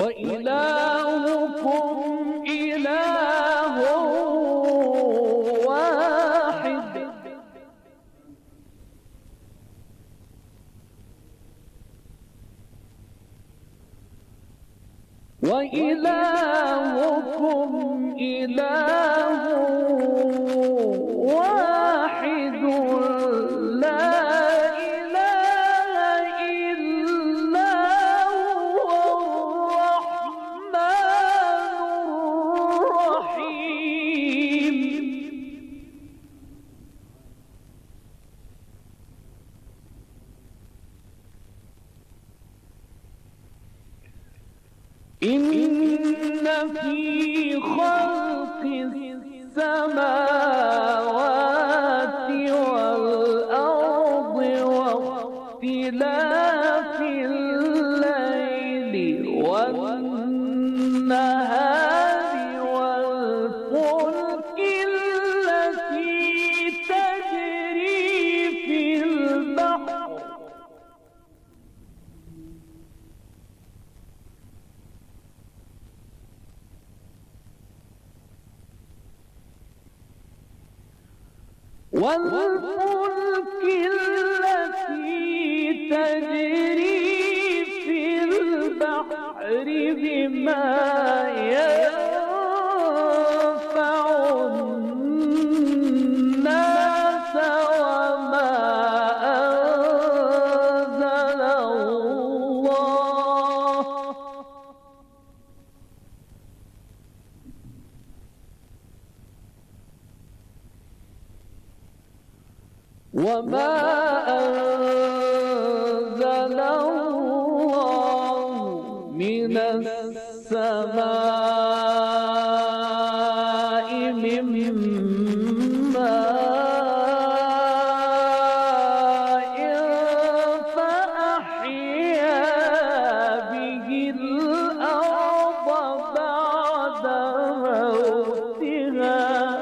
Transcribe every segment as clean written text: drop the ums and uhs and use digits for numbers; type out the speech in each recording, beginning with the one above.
وإلهكم إله واحد وإلهكم إله واحد لا إله إلا هو الرحمن الرحيم. إن في خلق السماوات والأرض واختلاف الليل والنهار والفلك التي تجري في البحر بما ينفع الناس وما أنزل الله من السماء من ماء فأحيا به الأرض بعد موتها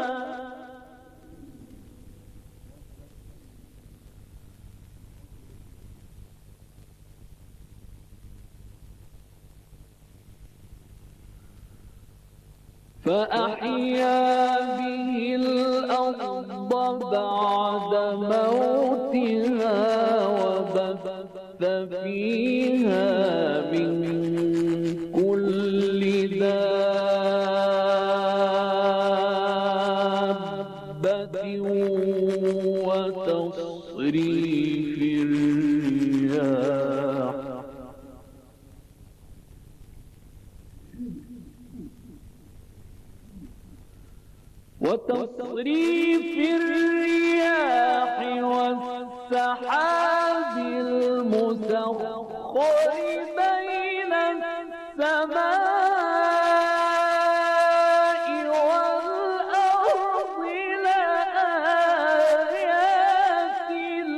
وبث فيها من كل دابة وتصريف الرياح والسحاب المسخر بين السماء والأرض لآيات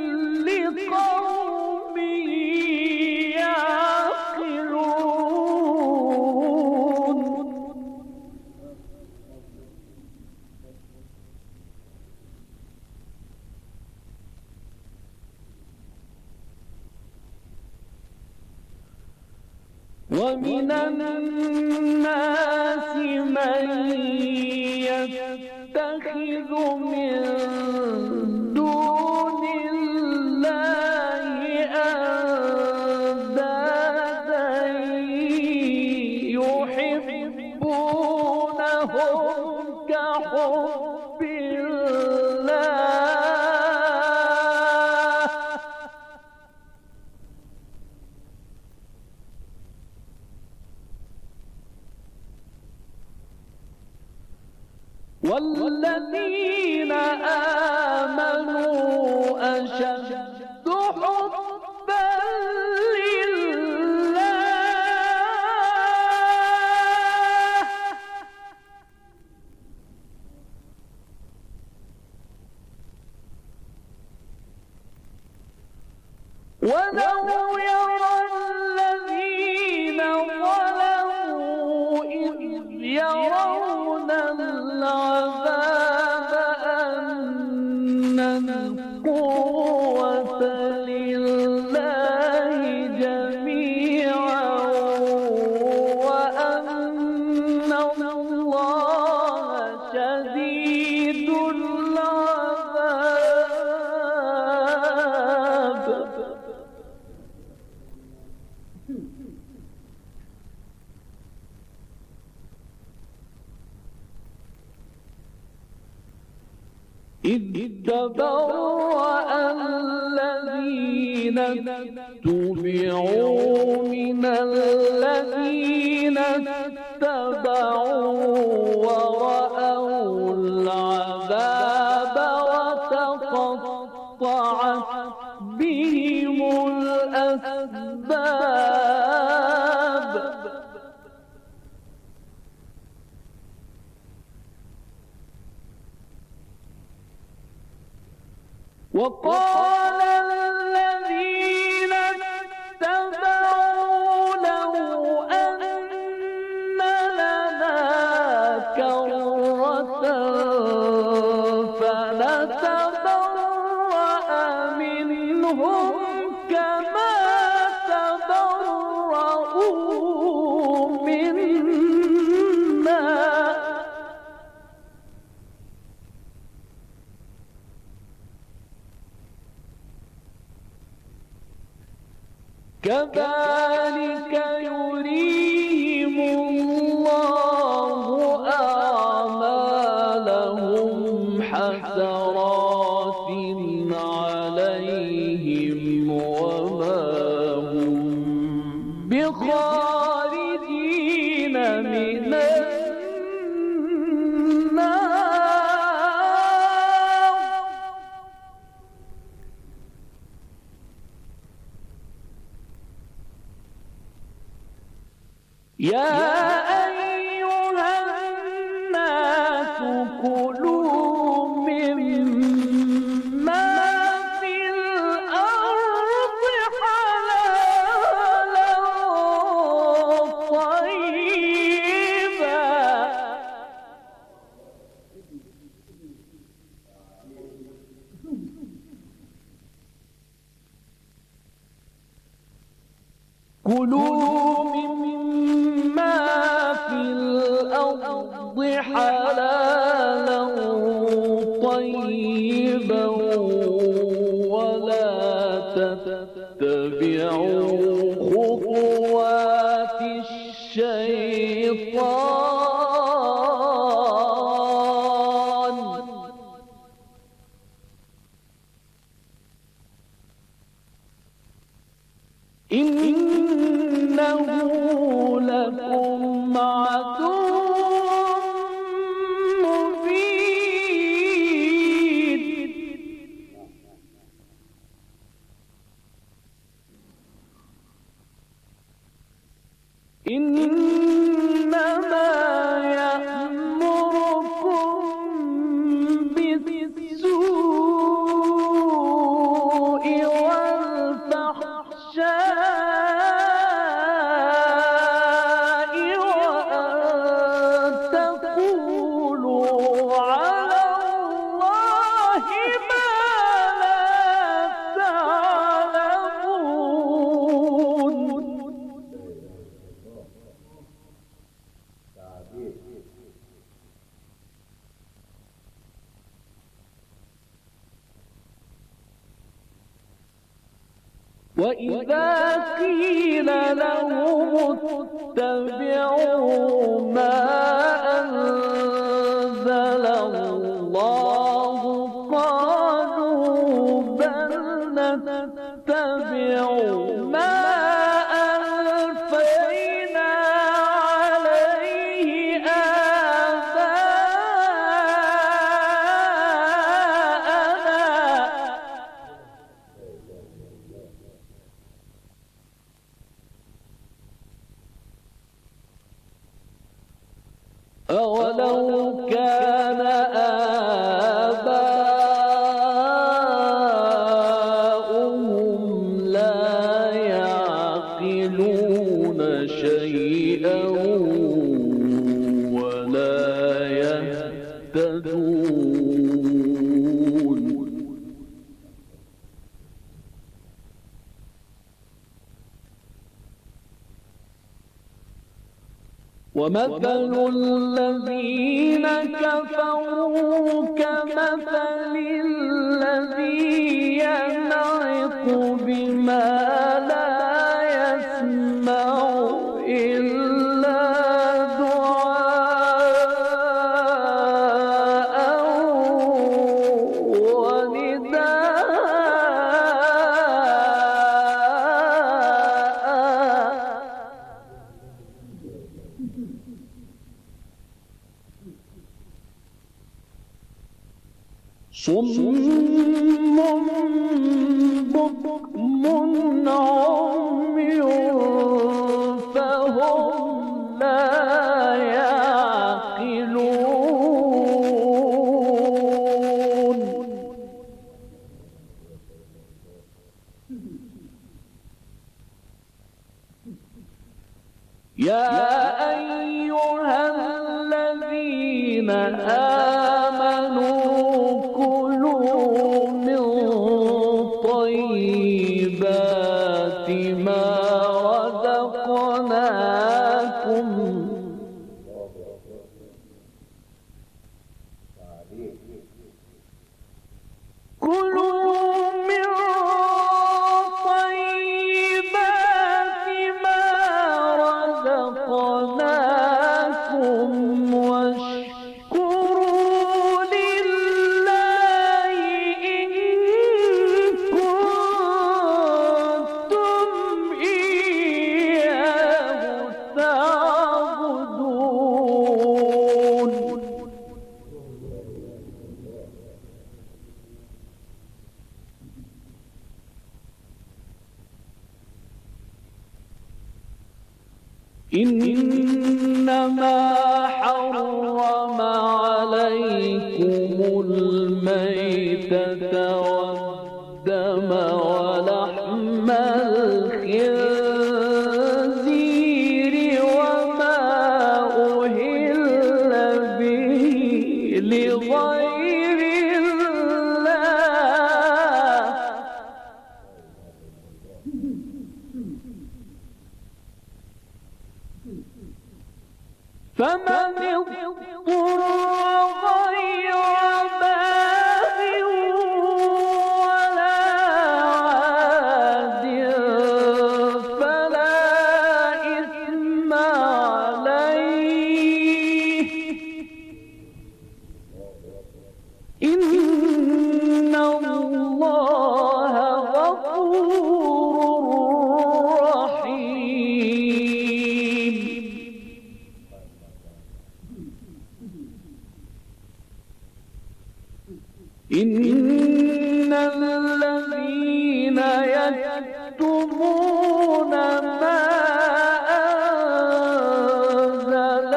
لقوم يعقلون. ومن الناس من يتخذ من دون الله أندادا يحبونهم كحب الله والذين آمنوا أشد حبا لله ولو يرى الذين ظلموا إذ يرون العذاب أن القوة إذ تبرأ الذين اتبعوا من الذين اتبعوا ورأوا العذاب وتقطعت بهم الأسباب. وقال الذين اتبعوا لو أن لنا كرة فنتبرأ منهم كما تبرؤوا منا كذلك يريهم الله أعمالهم حسرات عليهم وما هم بخارجين من يا أيها الناس كلوا مما في الأرض حلالا طيبا كلوا مما في الأرض حلالا طيبا ولا تتبعوا خطوات الشيطان إنه لكم عدو مبين إنما يأمركم بالسوء والفحشاء وأن تقولوا على الله ما لا تعلمون وإذا قيل لهم اتبعوا ما أنزل الله قالوا بل نتبع ما ألفينا عليه آباءنا أولو كان آباؤهم لا يعقلون شيئا ولا يهتدون ومثل الذين كفروا كمثل الذي ينعق بما لا يسمع إلا دعاء صم بكم عمي فهم لا يعقلون يا أيها الذين آمنوا كلوا من طيبات ما رزقناكم واشكروا لله إن كنتم إياه تعبدون إنما حرم عليكم الميتة والدم ولحم الخنزير وما أهل به لغير الله فمن اضطر غير باغ ولا عاد فلا إثم عليه إن الله غفور رحيم إن الذين يكتمون ما أنزل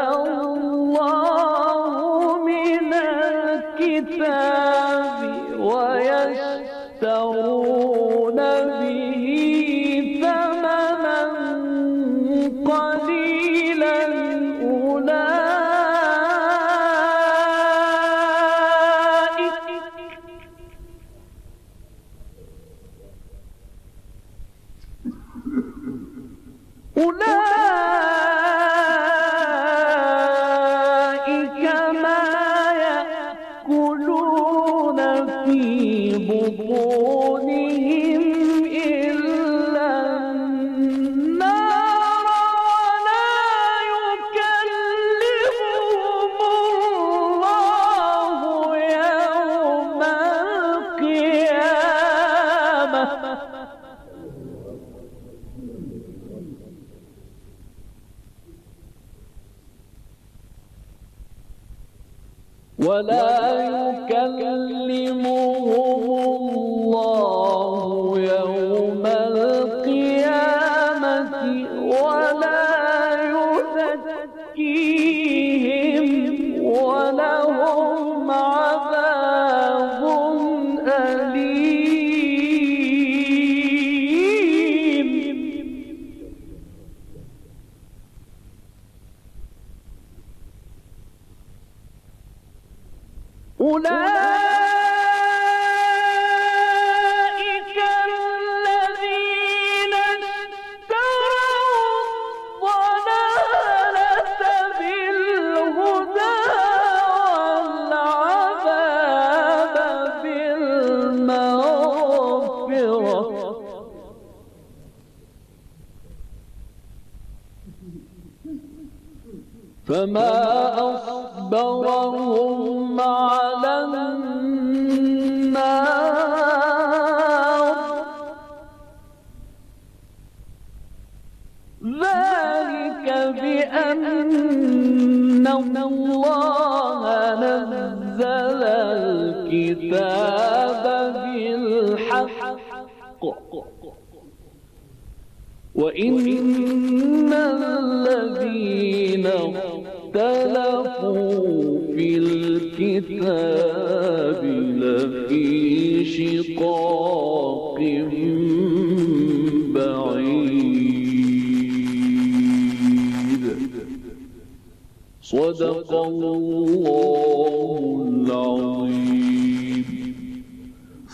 الله من الكتاب ويشترون به ثمنا قليلا أولئك ما يأكلون في بطونهم إلا النار ولا يكلمهم الله يوم القيامة ولا يكلمهم الله يوم القيامة ولا يزكيهم ولهم عذاب أليم أولئك الذين اشتروا الضلالة بالهدى والعذاب بالمغفرة فما أصبرهم على النار ذلك بأن بأن الله نزل الكتاب بالحق وإن الذين اختلفوا في الكتاب لفي شقاق بعيد. صدق الله